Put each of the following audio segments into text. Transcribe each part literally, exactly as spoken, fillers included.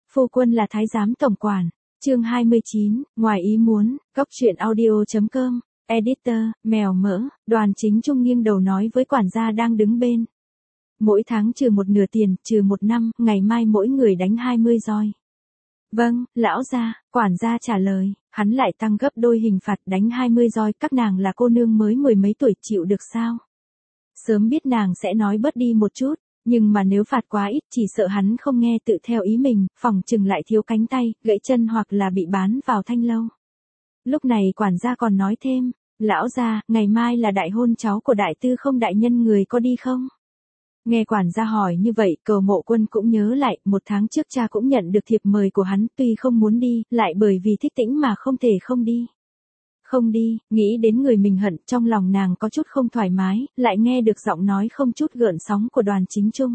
Phu quân là thái giám tổng quản. Chương hai mươi chín, ngoài ý muốn, góc truyện audio.com, editor, mèo mỡ, Đoàn Chính Trung nghiêng đầu nói với quản gia đang đứng bên. Mỗi tháng trừ một nửa tiền, trừ một năm, ngày mai mỗi người đánh hai mươi roi. Vâng, lão gia, quản gia trả lời, hắn lại tăng gấp đôi hình phạt đánh hai mươi roi, các nàng là cô nương mới mười mấy tuổi chịu được sao? Sớm biết nàng sẽ nói bớt đi một chút, nhưng mà nếu phạt quá ít chỉ sợ hắn không nghe tự theo ý mình, phỏng chừng lại thiếu cánh tay, gãy chân hoặc là bị bán vào thanh lâu. Lúc này quản gia còn nói thêm, lão gia, ngày mai là đại hôn cháu của đại tư không đại nhân người có đi không? Nghe quản gia hỏi như vậy, Cầu Mộ Quân cũng nhớ lại, một tháng trước cha cũng nhận được thiệp mời của hắn, tuy không muốn đi, lại bởi vì thích tĩnh mà không thể không đi. Không đi, nghĩ đến người mình hận, trong lòng nàng có chút không thoải mái, lại nghe được giọng nói không chút gợn sóng của Đoàn Chính Trung.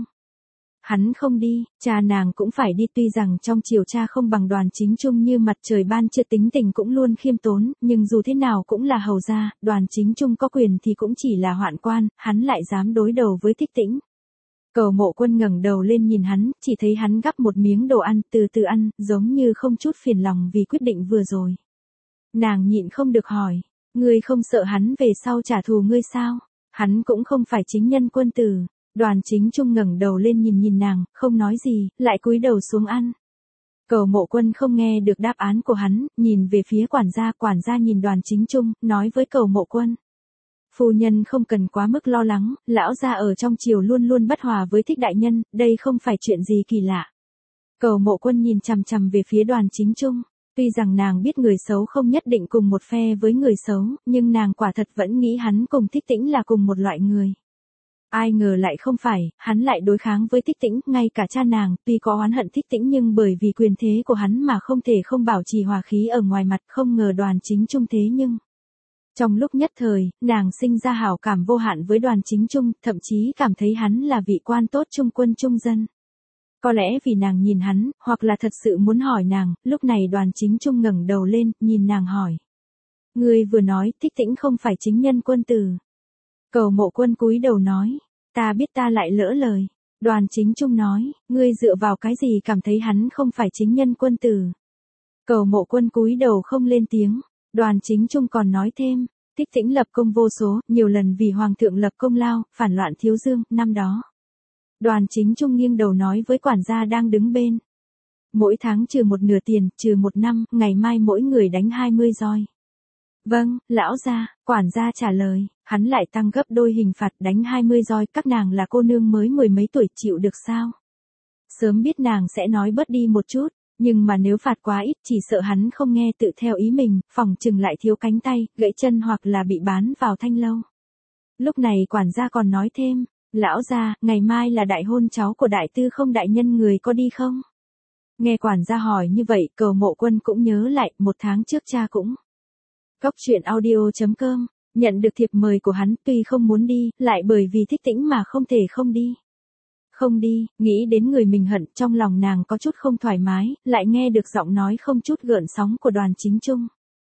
Hắn không đi, cha nàng cũng phải đi, tuy rằng trong chiều cha không bằng Đoàn Chính Trung như mặt trời ban trưa, tính tình cũng luôn khiêm tốn, nhưng dù thế nào cũng là hầu gia, Đoàn Chính Trung có quyền thì cũng chỉ là hoạn quan, hắn lại dám đối đầu với thích tĩnh. Cầu Mộ Quân ngẩng đầu lên nhìn hắn, chỉ thấy hắn gắp một miếng đồ ăn, từ từ ăn, giống như không chút phiền lòng vì quyết định vừa rồi. Nàng nhịn không được hỏi, ngươi không sợ hắn về sau trả thù ngươi sao? Hắn cũng không phải chính nhân quân tử. Đoàn Chính Trung ngẩng đầu lên nhìn nhìn nàng, không nói gì, lại cúi đầu xuống ăn. Cầu Mộ Quân không nghe được đáp án của hắn, nhìn về phía quản gia, quản gia nhìn Đoàn Chính Trung, nói với Cầu Mộ Quân. Phu nhân không cần quá mức lo lắng, lão gia ở trong triều luôn luôn bất hòa với thích đại nhân, đây không phải chuyện gì kỳ lạ. Cầu Mộ Quân nhìn chằm chằm về phía Đoàn Chính Trung. Tuy rằng nàng biết người xấu không nhất định cùng một phe với người xấu, nhưng nàng quả thật vẫn nghĩ hắn cùng thích tĩnh là cùng một loại người. Ai ngờ lại không phải, hắn lại đối kháng với thích tĩnh, ngay cả cha nàng, tuy có oán hận thích tĩnh nhưng bởi vì quyền thế của hắn mà không thể không bảo trì hòa khí ở ngoài mặt, không ngờ Đoàn Chính Trung thế nhưng. Trong lúc nhất thời, nàng sinh ra hảo cảm vô hạn với Đoàn Chính Trung, thậm chí cảm thấy hắn là vị quan tốt trung quân trung dân. Có lẽ vì nàng nhìn hắn, hoặc là thật sự muốn hỏi nàng, lúc này Đoàn Chính Trung ngẩng đầu lên, nhìn nàng hỏi. Ngươi vừa nói, thích tĩnh không phải chính nhân quân tử. Cầu Mộ Quân cúi đầu nói, ta biết ta lại lỡ lời. Đoàn Chính Trung nói, ngươi dựa vào cái gì cảm thấy hắn không phải chính nhân quân tử. Cầu Mộ Quân cúi đầu không lên tiếng. Đoàn Chính Trung còn nói thêm, thích tĩnh lập công vô số, nhiều lần vì hoàng thượng lập công lao, phản loạn Thiếu Dương, năm đó. Đoàn Chính Trung nghiêng đầu nói với quản gia đang đứng bên. Mỗi tháng trừ một nửa tiền, trừ một năm, ngày mai mỗi người đánh hai mươi roi. Vâng, lão gia, quản gia trả lời, hắn lại tăng gấp đôi hình phạt đánh hai mươi roi, các nàng là cô nương mới mười mấy tuổi chịu được sao? Sớm biết nàng sẽ nói bớt đi một chút, nhưng mà nếu phạt quá ít chỉ sợ hắn không nghe tự theo ý mình, phỏng chừng lại thiếu cánh tay, gãy chân hoặc là bị bán vào thanh lâu. Lúc này quản gia còn nói thêm. Lão gia, ngày mai là đại hôn cháu của đại tư không đại nhân người có đi không? Nghe quản gia hỏi như vậy, Cầu Mộ Quân cũng nhớ lại, một tháng trước cha cũng. Góc truyện audio.com, nhận được thiệp mời của hắn, tuy không muốn đi, lại bởi vì thích tĩnh mà không thể không đi. Không đi, nghĩ đến người mình hận, trong lòng nàng có chút không thoải mái, lại nghe được giọng nói không chút gợn sóng của Đoàn Chính Trung.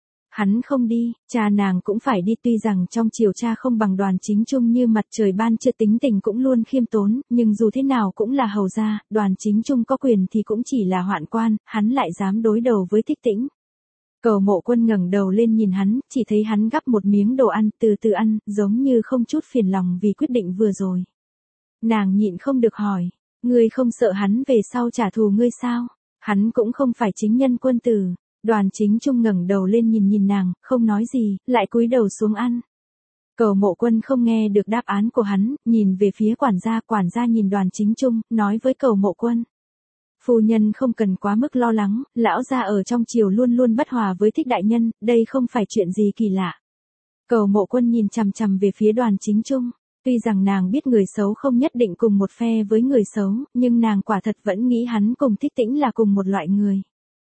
Hắn không đi, cha nàng cũng phải đi, tuy rằng trong chiều cha không bằng Đoàn Chính Trung như mặt trời ban trưa, tính tình cũng luôn khiêm tốn, nhưng dù thế nào cũng là hầu gia, Đoàn Chính Trung có quyền thì cũng chỉ là hoạn quan, hắn lại dám đối đầu với thích tĩnh. Cầu Mộ Quân ngẩng đầu lên nhìn hắn, chỉ thấy hắn gắp một miếng đồ ăn, từ từ ăn, giống như không chút phiền lòng vì quyết định vừa rồi. Nàng nhịn không được hỏi, ngươi không sợ hắn về sau trả thù ngươi sao? Hắn cũng không phải chính nhân quân tử. Đoàn Chính Trung ngẩng đầu lên nhìn nhìn nàng, không nói gì, lại cúi đầu xuống ăn. Cầu Mộ Quân không nghe được đáp án của hắn, nhìn về phía quản gia, quản gia nhìn Đoàn Chính Trung, nói với Cầu Mộ Quân. Phu nhân không cần quá mức lo lắng, lão gia ở trong triều luôn luôn bất hòa với thích đại nhân, đây không phải chuyện gì kỳ lạ. Cầu Mộ Quân nhìn chằm chằm về phía Đoàn Chính Trung. Tuy rằng nàng biết người xấu không nhất định cùng một phe với người xấu, nhưng nàng quả thật vẫn nghĩ hắn cùng thích tĩnh là cùng một loại người.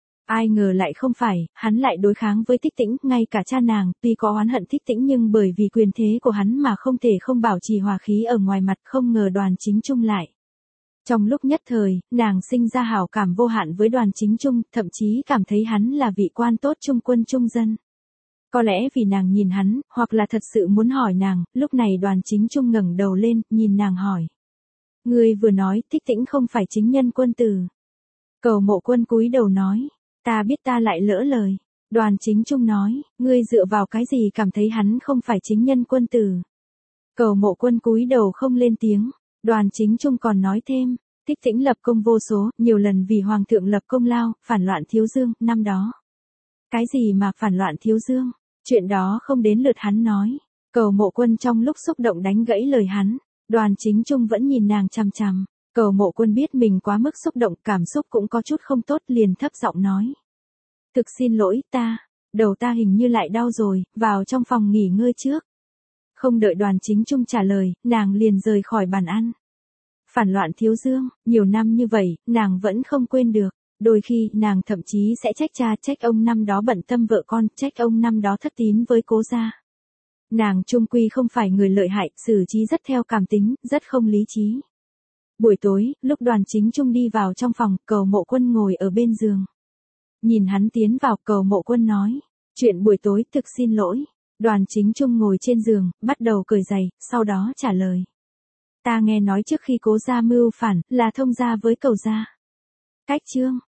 Ai ngờ lại không phải, hắn lại đối kháng với thích tĩnh, ngay cả cha nàng, tuy có oán hận thích tĩnh nhưng bởi vì quyền thế của hắn mà không thể không bảo trì hòa khí ở ngoài mặt, không ngờ Đoàn Chính Trung lại. Trong lúc nhất thời, nàng sinh ra hảo cảm vô hạn với Đoàn Chính Trung, thậm chí cảm thấy hắn là vị quan tốt trung quân trung dân. Có lẽ vì nàng nhìn hắn, hoặc là thật sự muốn hỏi nàng, lúc này Đoàn Chính Trung ngẩng đầu lên, nhìn nàng hỏi. Ngươi vừa nói, thích tĩnh không phải chính nhân quân tử. Cầu Mộ Quân cúi đầu nói, ta biết ta lại lỡ lời. Đoàn Chính Trung nói, ngươi dựa vào cái gì cảm thấy hắn không phải chính nhân quân tử. Cầu Mộ Quân cúi đầu không lên tiếng. Đoàn Chính Trung còn nói thêm, Thích Tĩnh lập công vô số, nhiều lần vì hoàng thượng lập công lao, phản loạn Thiếu Dương, năm đó. Cái gì mà phản loạn Thiếu Dương? Chuyện đó không đến lượt hắn nói. Cầu Mộ Quân trong lúc xúc động đánh gãy lời hắn. Đoàn Chính Trung vẫn nhìn nàng chằm chằm. Cầu Mộ Quân biết mình quá mức xúc động, cảm xúc cũng có chút không tốt, liền thấp giọng nói. Thực xin lỗi, ta, đầu ta hình như lại đau rồi, vào trong phòng nghỉ ngơi trước. Không đợi Đoàn Chính Trung trả lời, nàng liền rời khỏi bàn ăn. Phản loạn Thiếu Dương, nhiều năm như vậy, nàng vẫn không quên được. Đôi khi, nàng thậm chí sẽ trách cha, trách ông năm đó bận tâm vợ con, trách ông năm đó thất tín với Cố gia. Nàng chung quy không phải người lợi hại, xử trí rất theo cảm tính, rất không lý trí. Buổi tối, lúc Đoàn Chính Trung đi vào trong phòng, Cầu Mộ Quân ngồi ở bên giường. Nhìn hắn tiến vào, Cầu Mộ Quân nói, chuyện buổi tối thực xin lỗi. Đoàn Chính Trung ngồi trên giường, bắt đầu cởi giày, sau đó trả lời. Ta nghe nói trước khi Cố gia mưu phản, là thông gia với Cầu gia. Cách chương